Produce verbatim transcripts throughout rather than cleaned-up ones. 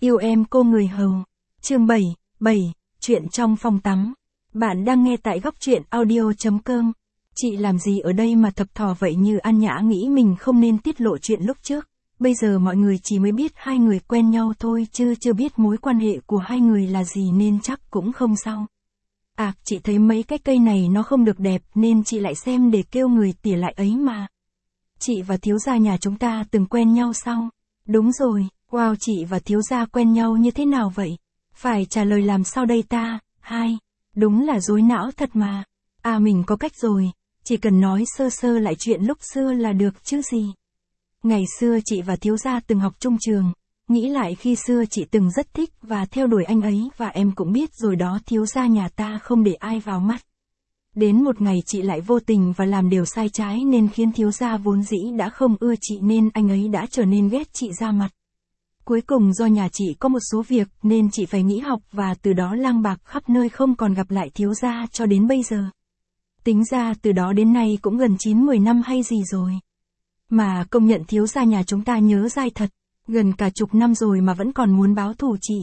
Yêu em cô người hầu. Chương bảy, bảy, chuyện trong phòng tắm. Bạn đang nghe tại góc truyện audio chấm com. Chị làm gì ở đây mà thập thò vậy? Như An Nhã nghĩ mình không nên tiết lộ chuyện lúc trước. Bây giờ mọi người chỉ mới biết hai người quen nhau thôi chứ chưa biết mối quan hệ của hai người là gì nên chắc cũng không sao. À, chị thấy mấy cái cây này nó không được đẹp nên chị lại xem để kêu người tỉa lại ấy mà. Chị và thiếu gia nhà chúng ta từng quen nhau sao? Đúng rồi, wow, chị và thiếu gia quen nhau như thế nào vậy? Phải trả lời làm sao đây ta? Hai, đúng là rối não thật mà. À, mình có cách rồi, chỉ cần nói sơ sơ lại chuyện lúc xưa là được chứ gì. Ngày xưa chị và thiếu gia từng học chung trường, nghĩ lại khi xưa chị từng rất thích và theo đuổi anh ấy và em cũng biết rồi đó, thiếu gia nhà ta không để ai vào mắt. Đến một ngày chị lại vô tình và làm điều sai trái nên khiến thiếu gia vốn dĩ đã không ưa chị nên anh ấy đã trở nên ghét chị ra mặt. Cuối cùng do nhà chị có một số việc nên chị phải nghỉ học và từ đó lang bạc khắp nơi không còn gặp lại thiếu gia cho đến bây giờ. Tính ra từ đó đến nay cũng gần chín mười năm hay gì rồi. Mà công nhận thiếu gia nhà chúng ta nhớ dai thật, gần cả chục năm rồi mà vẫn còn muốn báo thù chị.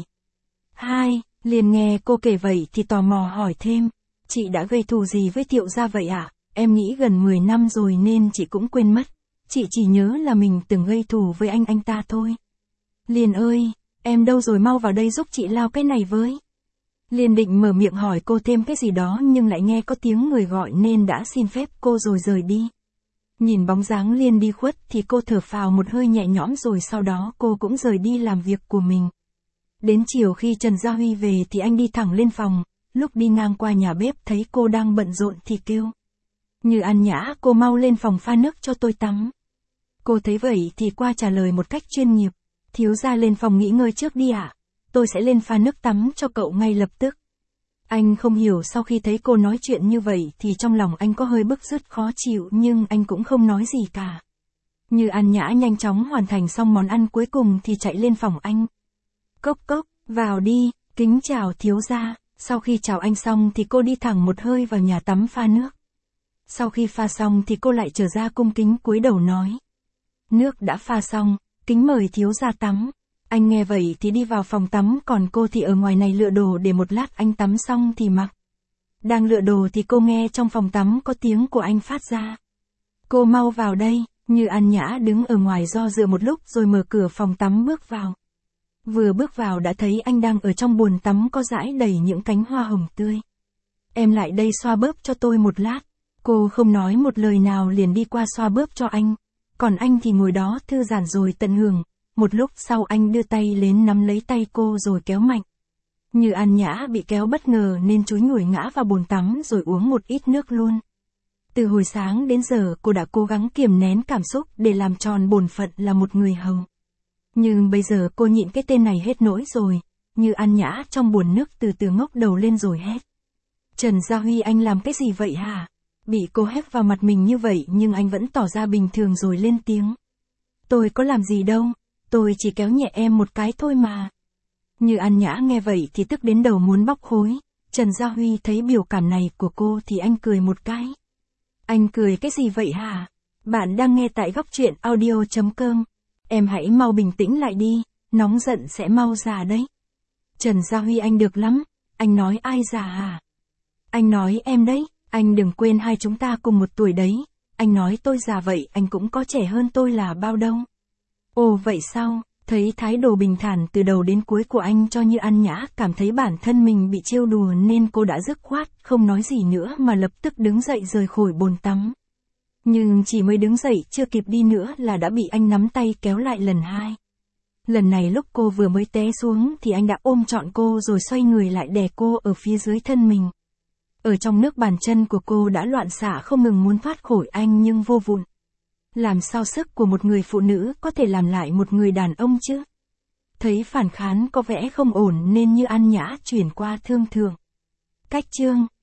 Hai, liền nghe cô kể vậy thì tò mò hỏi thêm, chị đã gây thù gì với Thiệu gia vậy ạ? À? Em nghĩ gần mười năm rồi nên chị cũng quên mất, chị chỉ nhớ là mình từng gây thù với anh anh ta thôi. Liền ơi, em đâu rồi, mau vào đây giúp chị lao cái này với. Liền định mở miệng hỏi cô thêm cái gì đó nhưng lại nghe có tiếng người gọi nên đã xin phép cô rồi rời đi. Nhìn bóng dáng Liên đi khuất thì cô thở phào một hơi nhẹ nhõm rồi sau đó cô cũng rời đi làm việc của mình. Đến chiều khi Trần Gia Huy về thì anh đi thẳng lên phòng, lúc đi ngang qua nhà bếp thấy cô đang bận rộn thì kêu. Như An Nhã, cô mau lên phòng pha nước cho tôi tắm. Cô thấy vậy thì qua trả lời một cách chuyên nghiệp. Thiếu gia lên phòng nghỉ ngơi trước đi ạ, à? Tôi sẽ lên pha nước tắm cho cậu ngay lập tức. Anh không hiểu sau khi thấy cô nói chuyện như vậy thì trong lòng anh có hơi bức rứt khó chịu nhưng anh cũng không nói gì cả. Như An Nhã nhanh chóng hoàn thành xong món ăn cuối cùng thì chạy lên phòng anh. Cốc cốc, vào đi, kính chào thiếu gia. Sau khi chào anh xong thì cô đi thẳng một hơi vào nhà tắm pha nước. Sau khi pha xong thì cô lại trở ra cung kính cúi đầu nói. Nước đã pha xong, kính mời thiếu gia tắm. Anh nghe vậy thì đi vào phòng tắm còn cô thì ở ngoài này lựa đồ để một lát anh tắm xong thì mặc. Đang lựa đồ thì cô nghe trong phòng tắm có tiếng của anh phát ra. Cô mau vào đây. Như An Nhã đứng ở ngoài do dự một lúc rồi mở cửa phòng tắm bước vào. Vừa bước vào đã thấy anh đang ở trong bồn tắm có rải đầy những cánh hoa hồng tươi. Em lại đây xoa bóp cho tôi một lát. Cô không nói một lời nào liền đi qua xoa bóp cho anh. Còn anh thì ngồi đó thư giãn rồi tận hưởng. Một lúc sau anh đưa tay lên nắm lấy tay cô rồi kéo mạnh. Như An Nhã bị kéo bất ngờ nên chúi người ngã vào bồn tắm rồi uống một ít nước luôn. Từ hồi sáng đến giờ cô đã cố gắng kiềm nén cảm xúc để làm tròn bổn phận là một người hầu. Nhưng bây giờ cô nhịn cái tên này hết nỗi rồi. Như An Nhã trong bồn nước từ từ ngóc đầu lên rồi hét. Trần Gia Huy, anh làm cái gì vậy hả? Bị cô hét vào mặt mình như vậy nhưng anh vẫn tỏ ra bình thường rồi lên tiếng. Tôi có làm gì đâu, tôi chỉ kéo nhẹ em một cái thôi mà. Như An Nhã nghe vậy thì tức đến đầu muốn bóc khối. Trần Gia Huy thấy biểu cảm này của cô thì anh cười một cái. Anh cười cái gì vậy hả? Bạn đang nghe tại góc truyện audio chấm com. Em hãy mau bình tĩnh lại đi, nóng giận sẽ mau già đấy. Trần Gia Huy, anh được lắm. Anh nói ai già hả? Anh nói em đấy, anh đừng quên hai chúng ta cùng một tuổi đấy. Anh nói tôi già vậy anh cũng có trẻ hơn tôi là bao đâu. Ồ vậy sao? Thấy thái độ bình thản từ đầu đến cuối của anh cho Như An Nhã cảm thấy bản thân mình bị trêu đùa nên cô đã dứt khoát không nói gì nữa mà lập tức đứng dậy rời khỏi bồn tắm. Nhưng chỉ mới đứng dậy chưa kịp đi nữa là đã bị anh nắm tay kéo lại lần hai. Lần này lúc cô vừa mới té xuống thì anh đã ôm trọn cô rồi xoay người lại đè cô ở phía dưới thân mình. Ở trong nước bàn chân của cô đã loạn xạ không ngừng muốn thoát khỏi anh nhưng vô vụn. Làm sao sức của một người phụ nữ có thể làm lại một người đàn ông chứ? Thấy phản kháng có vẻ không ổn nên Như An Nhã chuyển qua thương thượng. Cách chương.